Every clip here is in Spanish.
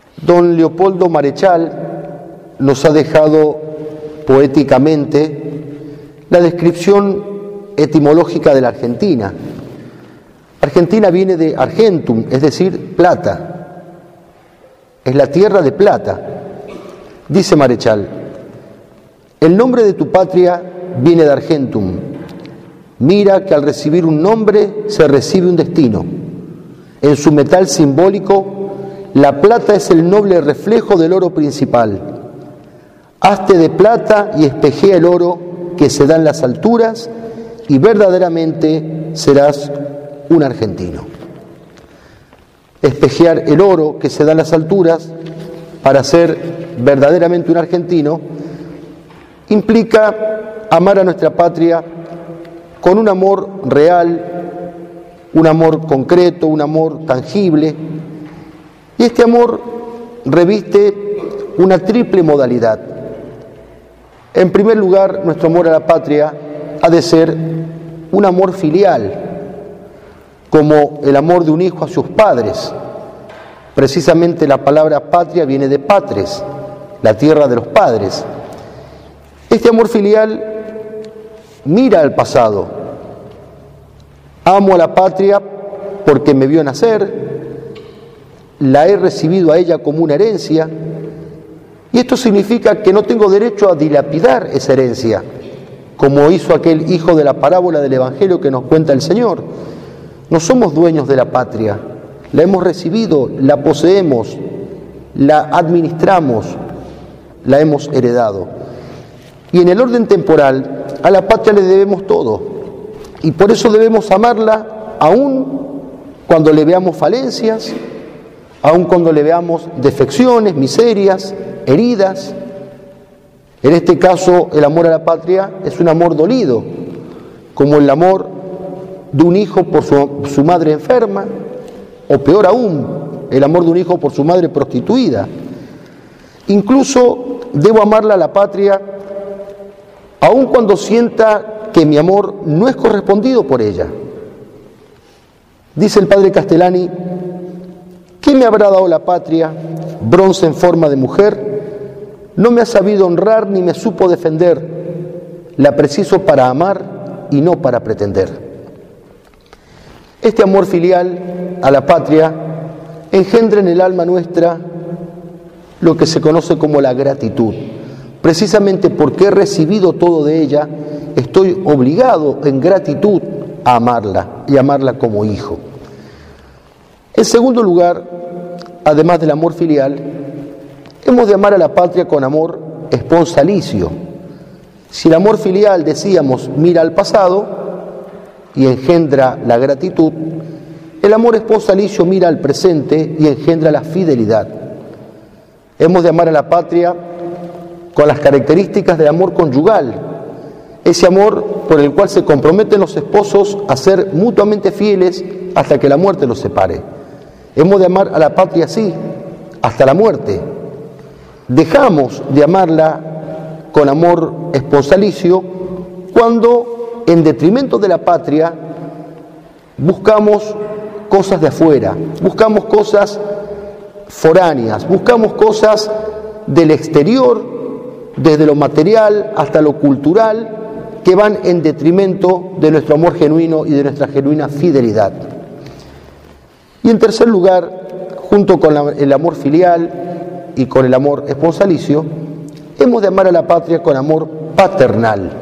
Don Leopoldo Marechal nos ha dejado poéticamente la descripción etimológica de la Argentina. Argentina viene de argentum, es decir, plata. Es la tierra de plata. Dice Marechal: el nombre de tu patria viene de argentum. Mira que al recibir un nombre se recibe un destino. En su metal simbólico, la plata es el noble reflejo del oro principal. Hazte de plata y espejea el oro que se da en las alturas y verdaderamente serás un argentino. Espejear el oro que se da en las alturas para ser verdaderamente un argentino implica amar a nuestra patria con un amor real, un amor concreto, un amor tangible. Y este amor reviste una triple modalidad. En primer lugar, nuestro amor a la patria ha de ser un amor filial, como el amor de un hijo a sus padres. Precisamente la palabra patria viene de patres, la tierra de los padres. Este amor filial mira al pasado. Amo a la patria porque me vio nacer, la he recibido a ella como una herencia, y esto significa que no tengo derecho a dilapidar esa herencia, como hizo aquel hijo de la parábola del Evangelio que nos cuenta el Señor. No somos dueños de la patria, la hemos recibido, la poseemos, la administramos, la hemos heredado. Y en el orden temporal, a la patria le debemos todo, y por eso debemos amarla aún cuando le veamos falencias, aun cuando le veamos defecciones, miserias, heridas. En este caso, el amor a la patria es un amor dolido, como el amor de un hijo por su madre enferma, o peor aún, el amor de un hijo por su madre prostituida. Incluso debo amarla a la patria, aun cuando sienta que mi amor no es correspondido por ella. Dice el padre Castellani: ¿qué me habrá dado la patria? Bronce en forma de mujer. No me ha sabido honrar ni me supo defender. La preciso para amar y no para pretender. Este amor filial a la patria engendra en el alma nuestra lo que se conoce como la gratitud. Precisamente porque he recibido todo de ella, estoy obligado en gratitud a amarla y amarla como hijo. En segundo lugar, además del amor filial, hemos de amar a la patria con amor esponsalicio. Si el amor filial, decíamos, mira al pasado y engendra la gratitud, el amor esponsalicio mira al presente y engendra la fidelidad. Hemos de amar a la patria con las características del amor conyugal, ese amor por el cual se comprometen los esposos a ser mutuamente fieles hasta que la muerte los separe. Hemos de amar a la patria así, hasta la muerte. Dejamos de amarla con amor esponsalicio cuando, en detrimento de la patria, buscamos cosas de afuera, buscamos cosas foráneas, buscamos cosas del exterior, desde lo material hasta lo cultural, que van en detrimento de nuestro amor genuino y de nuestra genuina fidelidad. Y en tercer lugar, junto con el amor filial y con el amor esponsalicio, hemos de amar a la patria con amor paternal.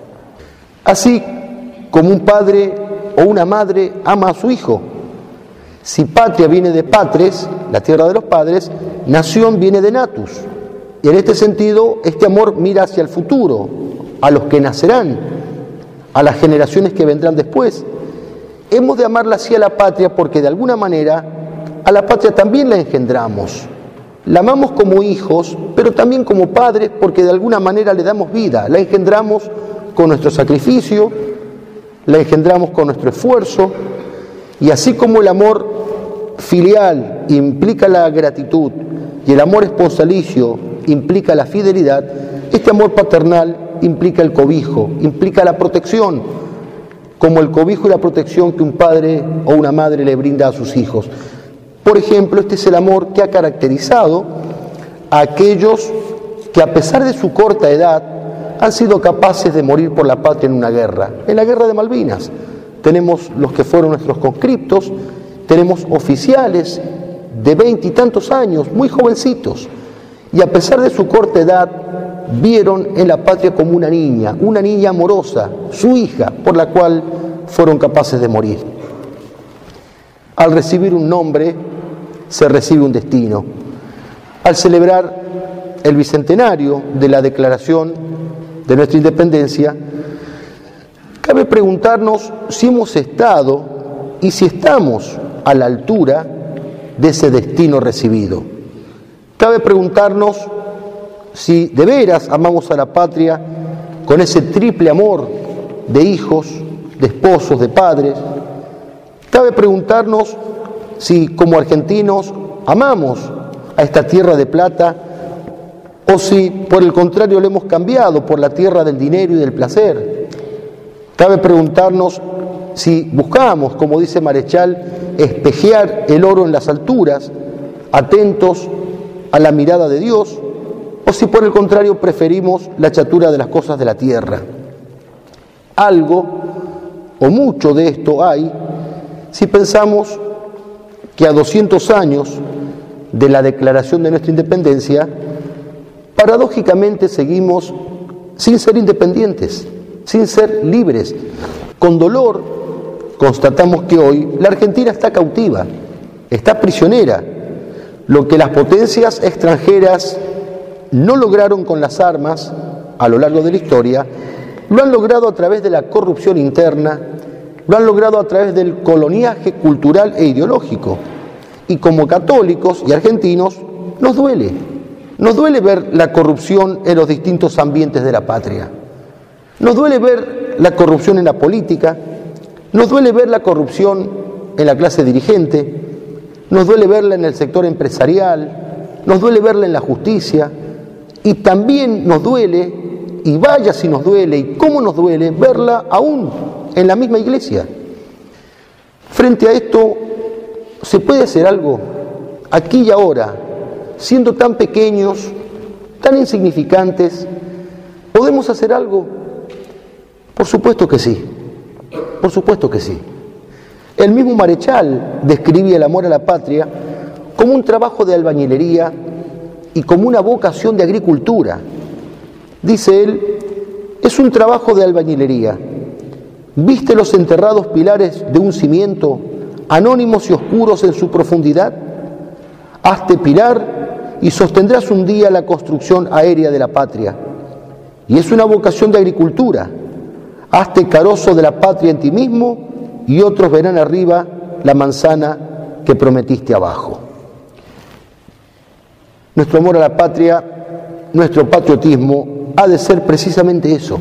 Así como un padre o una madre ama a su hijo. Si patria viene de patres, la tierra de los padres, nación viene de natus. Y en este sentido, este amor mira hacia el futuro, a los que nacerán, a las generaciones que vendrán después. Hemos de amarla así a la patria porque de alguna manera a la patria también la engendramos. La amamos como hijos, pero también como padres porque de alguna manera le damos vida. La engendramos con nuestro sacrificio, la engendramos con nuestro esfuerzo, y así como el amor filial implica la gratitud y el amor esponsalicio implica la fidelidad, este amor paternal implica el cobijo, implica la protección, como el cobijo y la protección que un padre o una madre le brinda a sus hijos. Por ejemplo, este es el amor que ha caracterizado a aquellos que a pesar de su corta edad han sido capaces de morir por la patria en una guerra. En la guerra de Malvinas tenemos los que fueron nuestros conscriptos, tenemos oficiales de 20 y tantos años, muy jovencitos, y a pesar de su corta edad vieron en la patria como una niña amorosa, su hija, por la cual fueron capaces de morir. Al recibir un nombre, se recibe un destino. Al celebrar el bicentenario de la declaración de nuestra independencia, cabe preguntarnos si hemos estado y si estamos a la altura de ese destino recibido. Cabe preguntarnos si de veras amamos a la patria con ese triple amor de hijos, de esposos, de padres. Cabe preguntarnos si como argentinos amamos a esta tierra de plata o si por el contrario lo hemos cambiado por la tierra del dinero y del placer. Cabe preguntarnos si buscamos, como dice Marechal, espejear el oro en las alturas, atentos a la mirada de Dios, o si por el contrario preferimos la chatura de las cosas de la tierra. Algo o mucho de esto hay si pensamos que a 200 años de la declaración de nuestra independencia, paradójicamente seguimos sin ser independientes, sin ser libres. Con dolor constatamos que hoy la Argentina está cautiva, está prisionera. Lo que las potencias extranjeras no lograron con las armas a lo largo de la historia, lo han logrado a través de la corrupción interna, lo han logrado a través del coloniaje cultural e ideológico. Y como católicos y argentinos nos duele ver la corrupción en los distintos ambientes de la patria. Nos duele ver la corrupción en la política, nos duele ver la corrupción en la clase dirigente, nos duele verla en el sector empresarial, nos duele verla en la justicia y también nos duele, y vaya si nos duele y cómo nos duele, verla aún en la misma iglesia. Frente a esto, ¿se puede hacer algo aquí y ahora, siendo tan pequeños, tan insignificantes? ¿Podemos hacer algo? Por supuesto que sí, por supuesto que sí. El mismo Marechal describía el amor a la patria como un trabajo de albañilería y como una vocación de agricultura. Dice él, es un trabajo de albañilería. ¿Viste los enterrados pilares de un cimiento, anónimos y oscuros en su profundidad? Hazte pilar y sostendrás un día la construcción aérea de la patria. Y es una vocación de agricultura. Hazte carozo de la patria en ti mismo y otros verán arriba la manzana que prometiste abajo. Nuestro amor a la patria, nuestro patriotismo, ha de ser precisamente eso.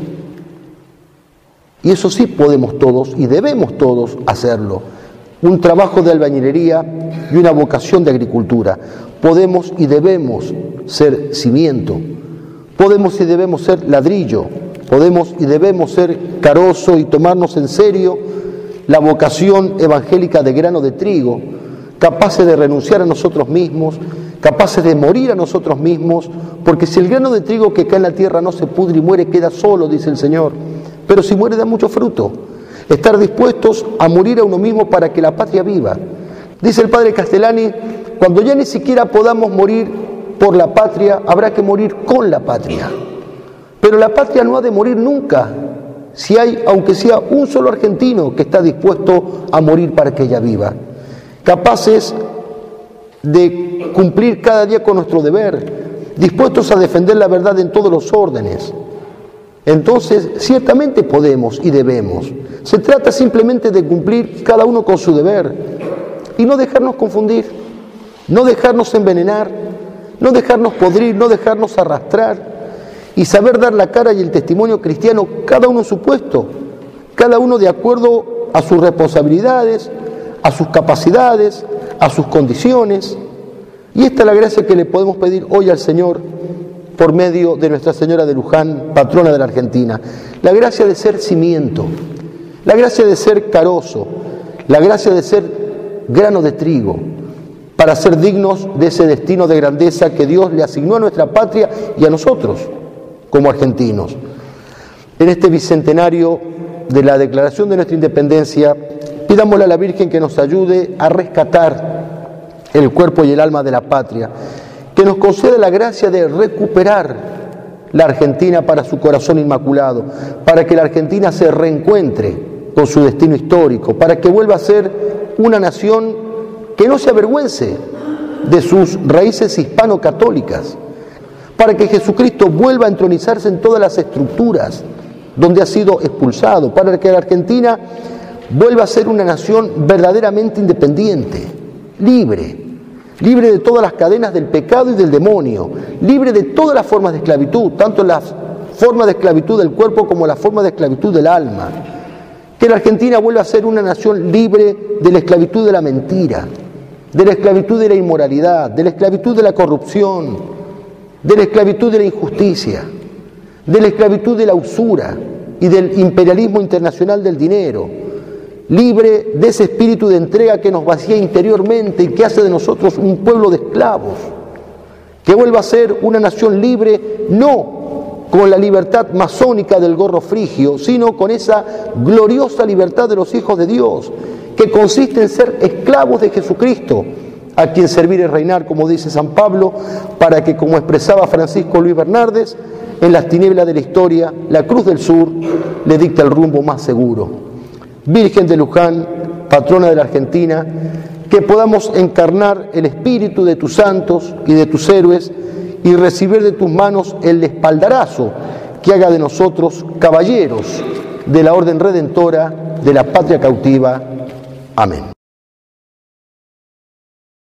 Y eso sí podemos todos y debemos todos hacerlo. Un trabajo de albañilería y una vocación de agricultura. Podemos y debemos ser cimiento. Podemos y debemos ser ladrillo. Podemos y debemos ser carozo y tomarnos en serio la vocación evangélica de grano de trigo, capaces de renunciar a nosotros mismos, capaces de morir a nosotros mismos, porque si el grano de trigo que cae en la tierra no se pudre y muere, queda solo, dice el Señor, pero si muere da mucho fruto. Estar dispuestos a morir a uno mismo para que la patria viva. Dice el padre Castellani, cuando ya ni siquiera podamos morir por la patria, habrá que morir con la patria. Pero la patria no ha de morir nunca, si hay, aunque sea un solo argentino que está dispuesto a morir para que ella viva. Capaces de cumplir cada día con nuestro deber, dispuestos a defender la verdad en todos los órdenes. Entonces, ciertamente podemos y debemos. Se trata simplemente de cumplir cada uno con su deber y no dejarnos confundir, no dejarnos envenenar, no dejarnos podrir, no dejarnos arrastrar y saber dar la cara y el testimonio cristiano, cada uno en su puesto, cada uno de acuerdo a sus responsabilidades, a sus capacidades, a sus condiciones. Y esta es la gracia que le podemos pedir hoy al Señor por medio de Nuestra Señora de Luján, patrona de la Argentina. La gracia de ser cimiento, la gracia de ser carozo, la gracia de ser grano de trigo, para ser dignos de ese destino de grandeza que Dios le asignó a nuestra patria y a nosotros como argentinos. En este bicentenario de la declaración de nuestra independencia, pidámosle a la Virgen que nos ayude a rescatar el cuerpo y el alma de la patria, que nos conceda la gracia de recuperar la Argentina para su corazón inmaculado, para que la Argentina se reencuentre con su destino histórico, para que vuelva a ser una nación que no se avergüence de sus raíces hispano-católicas, para que Jesucristo vuelva a entronizarse en todas las estructuras donde ha sido expulsado, para que la Argentina vuelva a ser una nación verdaderamente independiente, libre de todas las cadenas del pecado y del demonio, libre de todas las formas de esclavitud, tanto las formas de esclavitud del cuerpo como las formas de esclavitud del alma. Que la Argentina vuelva a ser una nación libre de la esclavitud de la mentira, de la esclavitud de la inmoralidad, de la esclavitud de la corrupción, de la esclavitud de la injusticia, de la esclavitud de la usura y del imperialismo internacional del dinero, libre de ese espíritu de entrega que nos vacía interiormente y que hace de nosotros un pueblo de esclavos, que vuelva a ser una nación libre, no con la libertad masónica del gorro frigio, sino con esa gloriosa libertad de los hijos de Dios, que consiste en ser esclavos de Jesucristo, a quien servir y reinar, como dice San Pablo, para que, como expresaba Francisco Luis Bernardes, en las tinieblas de la historia, la Cruz del Sur le dicta el rumbo más seguro. Virgen de Luján, patrona de la Argentina, que podamos encarnar el espíritu de tus santos y de tus héroes y recibir de tus manos el espaldarazo que haga de nosotros caballeros de la orden redentora de la patria cautiva. Amén.